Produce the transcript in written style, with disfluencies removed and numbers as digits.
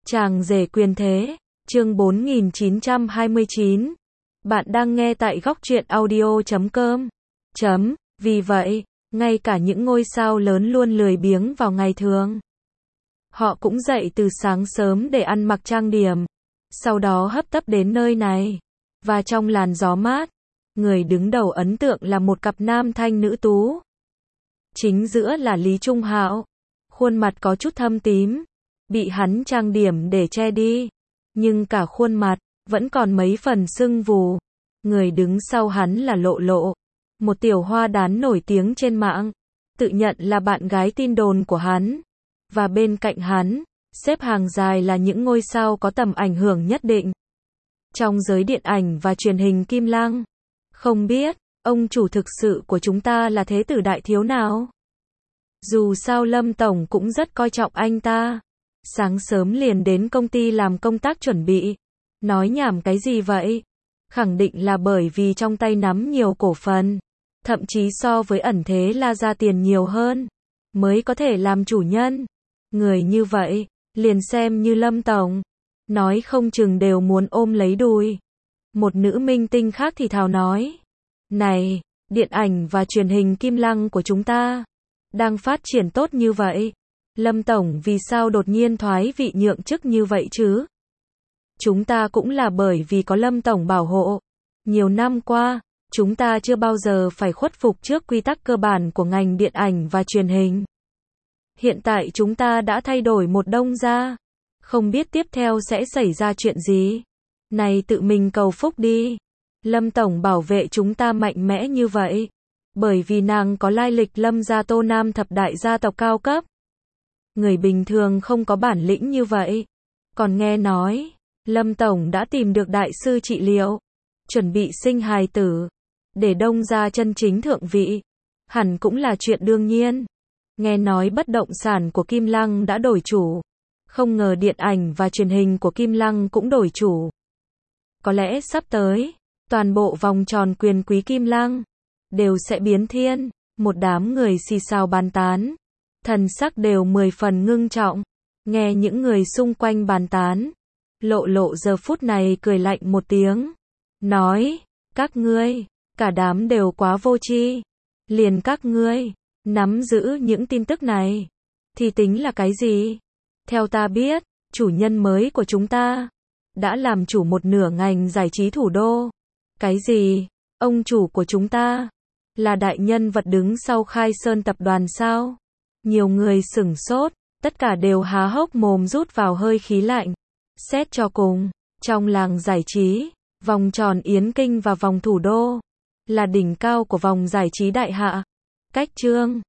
Chàng rể quyền thế, chương 4929. Bạn đang nghe tại góc truyện audio.com. Vì vậy, ngay cả những ngôi sao lớn luôn lười biếng vào ngày thường. Họ cũng dậy từ sáng sớm để ăn mặc trang điểm. Sau đó hấp tấp đến nơi này. Và trong làn gió mát, người đứng đầu ấn tượng là một cặp nam thanh nữ tú. Chính giữa là Lý Trung Hạo. Khuôn mặt có chút thâm tím. Bị hắn trang điểm để che đi. Nhưng cả khuôn mặt, vẫn còn mấy phần sưng vù. Người đứng sau hắn là Lộ Lộ. Một tiểu hoa đán nổi tiếng trên mạng. Tự nhận là bạn gái tin đồn của hắn. Và bên cạnh hắn, xếp hàng dài là những ngôi sao có tầm ảnh hưởng nhất định. Trong giới điện ảnh và truyền hình Kim Lăng. Không biết, ông chủ thực sự của chúng ta là thế tử đại thiếu nào? Dù sao Lâm Tổng cũng rất coi trọng anh ta. Sáng sớm liền đến công ty làm công tác chuẩn bị. Nói nhảm cái gì vậy? Khẳng định là bởi vì trong tay nắm nhiều cổ phần. Thậm chí so với ẩn thế là ra tiền nhiều hơn. Mới có thể làm chủ nhân. Người như vậy, liền xem như Lâm Tổng. Nói không chừng đều muốn ôm lấy đùi. Một nữ minh tinh khác thì thào nói. Này, điện ảnh và truyền hình Kim Lăng của chúng ta đang phát triển tốt như vậy. Lâm Tổng vì sao đột nhiên thoái vị nhượng chức như vậy chứ? Chúng ta cũng là bởi vì có Lâm Tổng bảo hộ. Nhiều năm qua, chúng ta chưa bao giờ phải khuất phục trước quy tắc cơ bản của ngành điện ảnh và truyền hình. Hiện tại chúng ta đã thay đổi một đông ra. Không biết tiếp theo sẽ xảy ra chuyện gì. Này tự mình cầu phúc đi. Lâm Tổng bảo vệ chúng ta mạnh mẽ như vậy. Bởi vì nàng có lai lịch Lâm gia Tô Nam thập đại gia tộc cao cấp. Người bình thường không có bản lĩnh như vậy. Còn nghe nói, Lâm Tổng đã tìm được đại sư trị liệu. Chuẩn bị sinh hài tử. Để đông gia chân chính thượng vị. Hẳn cũng là chuyện đương nhiên. Nghe nói bất động sản của Kim Lăng đã đổi chủ. Không ngờ điện ảnh và truyền hình của Kim Lăng cũng đổi chủ. Có lẽ sắp tới, toàn bộ vòng tròn quyền quý Kim Lăng đều sẽ biến thiên. Một đám người xì xào bàn tán. Thần sắc đều 10 phần ngưng trọng. Nghe những người xung quanh bàn tán. Lộ Lộ giờ phút này cười lạnh một tiếng. Nói, các ngươi, cả đám đều quá vô tri. Liền các ngươi, nắm giữ những tin tức này. Thì tính là cái gì? Theo ta biết, chủ nhân mới của chúng ta đã làm chủ một nửa ngành giải trí thủ đô. Cái gì? Ông chủ của chúng ta là đại nhân vật đứng sau Khai Sơn tập đoàn sao? Nhiều người sửng sốt, tất cả đều há hốc mồm rút vào hơi khí lạnh. Xét cho cùng, trong làng giải trí, vòng tròn Yến Kinh và vòng thủ đô là đỉnh cao của vòng giải trí đại hạ. Cách Trương